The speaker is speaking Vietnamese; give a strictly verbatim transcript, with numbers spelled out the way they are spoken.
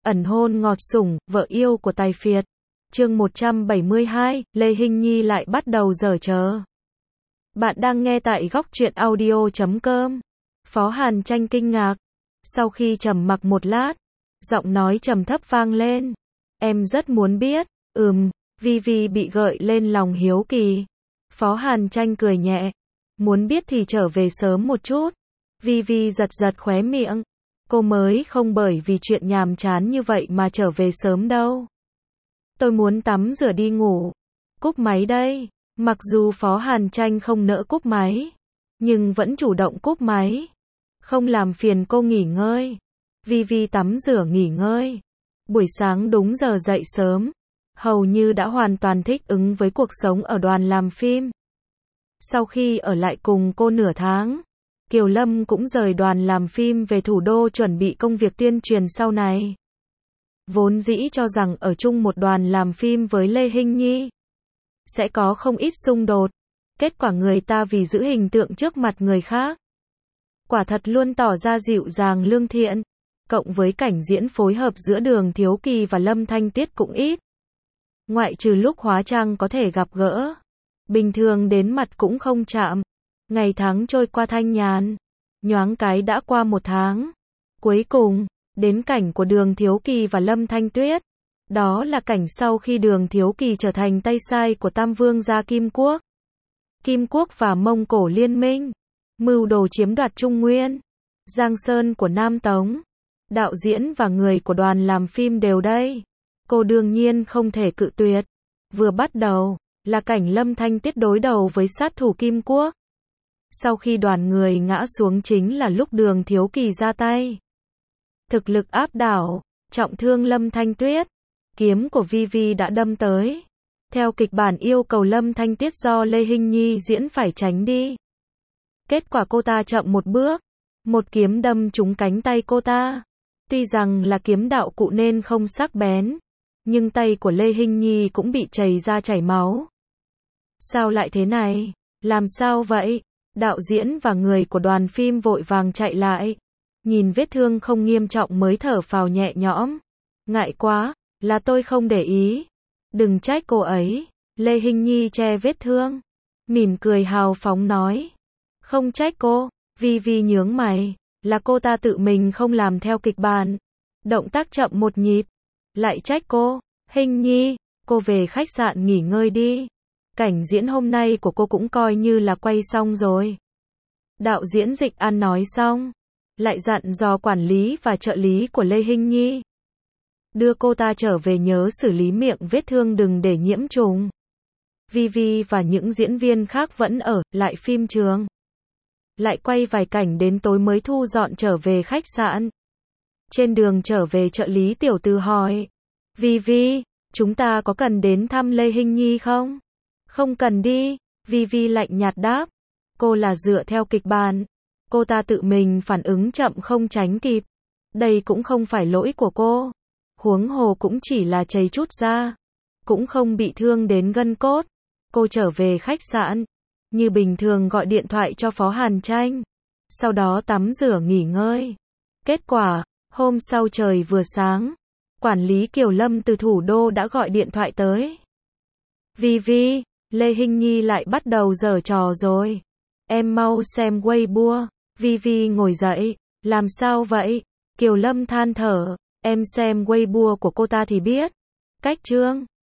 ẩn hôn ngọt sủng, vợ yêu của tài phiệt. Chương một trăm bảy mươi hai, Lê Hinh Nhi lại bắt đầu giở trò. Bạn đang nghe tại góc truyện audio chấm com. Phó Hàn Tranh kinh ngạc. Sau khi trầm mặc một lát, giọng nói trầm thấp vang lên. Em rất muốn biết. Ừm, Vi Vi bị gợi lên lòng hiếu kỳ. Phó Hàn Tranh cười nhẹ. Muốn biết thì trở về sớm một chút. Vi Vi giật giật khóe miệng. Cô mới không bởi vì chuyện nhàm chán như vậy mà trở về sớm đâu. Tôi muốn tắm rửa đi ngủ. Cúp máy đây. Mặc dù Phó Hàn Tranh không nỡ cúp máy, nhưng vẫn chủ động cúp máy. Không làm phiền cô nghỉ ngơi. Vi Vi tắm rửa nghỉ ngơi. Buổi sáng đúng giờ dậy sớm. Hầu như đã hoàn toàn thích ứng với cuộc sống ở đoàn làm phim. Sau khi ở lại cùng cô nửa tháng, Kiều Lâm cũng rời đoàn làm phim về thủ đô chuẩn bị công việc tuyên truyền sau này. Vốn dĩ cho rằng ở chung một đoàn làm phim với Lê Hinh Nhi sẽ có không ít xung đột. Kết quả người ta vì giữ hình tượng trước mặt người khác, quả thật luôn tỏ ra dịu dàng lương thiện. Cộng với cảnh diễn phối hợp giữa Đường Thiếu Kỳ và Lâm Thanh Tuyết cũng ít. Ngoại trừ lúc hóa trang có thể gặp gỡ, bình thường đến mặt cũng không chạm. Ngày tháng trôi qua thanh nhàn, nhoáng cái đã qua một tháng. Cuối cùng, đến cảnh của Đường Thiếu Kỳ và Lâm Thanh Tuyết. Đó là cảnh sau khi Đường Thiếu Kỳ trở thành tay sai của Tam Vương gia Kim Quốc. Kim Quốc và Mông Cổ liên minh, mưu đồ chiếm đoạt Trung Nguyên, Giang Sơn của Nam Tống. Đạo diễn và người của đoàn làm phim đều đây. Cô đương nhiên không thể cự tuyệt. Vừa bắt đầu, là cảnh Lâm Thanh Tuyết đối đầu với sát thủ Kim Quốc. Sau khi đoàn người ngã xuống chính là lúc Đường Thiếu Kỳ ra tay. Thực lực áp đảo, trọng thương Lâm Thanh Tuyết. Kiếm của Vi Vi đã đâm tới. Theo kịch bản yêu cầu Lâm Thanh Tuyết do Lê Hinh Nhi diễn phải tránh đi. Kết quả cô ta chậm một bước. Một kiếm đâm trúng cánh tay cô ta. Tuy rằng là kiếm đạo cụ nên không sắc bén, nhưng tay của Lê Hinh Nhi cũng bị chảy ra chảy máu. Sao lại thế này? Làm sao vậy? Đạo diễn và người của đoàn phim vội vàng chạy lại. Nhìn vết thương không nghiêm trọng mới thở phào nhẹ nhõm. Ngại quá, là tôi không để ý. Đừng trách cô ấy. Lê Hinh Nhi che vết thương, mỉm cười hào phóng nói. Không trách cô. Vi Vi nhướng mày. Là cô ta tự mình không làm theo kịch bản. Động tác chậm một nhịp. Lại trách cô. Hinh Nhi, cô về khách sạn nghỉ ngơi đi. Cảnh diễn hôm nay của cô cũng coi như là quay xong rồi. Đạo diễn Dịch An nói xong, lại dặn dò quản lý và trợ lý của Lê Hinh Nhi. Đưa cô ta trở về nhớ xử lý miệng vết thương đừng để nhiễm trùng. Vi Vi và những diễn viên khác vẫn ở lại phim trường. Lại quay vài cảnh đến tối mới thu dọn trở về khách sạn. Trên đường trở về trợ lý tiểu từ hỏi. Vi Vi, chúng ta có cần đến thăm Lê Hinh Nhi không? Không cần đi. Vi Vi lạnh nhạt đáp. Cô là dựa theo kịch bản. Cô ta tự mình phản ứng chậm không tránh kịp. Đây cũng không phải lỗi của cô. Huống hồ cũng chỉ là chảy chút da. Cũng không bị thương đến gân cốt. Cô trở về khách sạn. Như bình thường gọi điện thoại cho Phó Hàn Tranh. Sau đó tắm rửa nghỉ ngơi. Kết quả, hôm sau trời vừa sáng, quản lý Kiều Lâm từ thủ đô đã gọi điện thoại tới. Vi Vi, Lê Hinh Nhi lại bắt đầu giở trò rồi. Em mau xem Weibo. Vi Vi ngồi dậy. Làm sao vậy? Kiều Lâm than thở. Em xem Weibo của cô ta thì biết. Cách chương.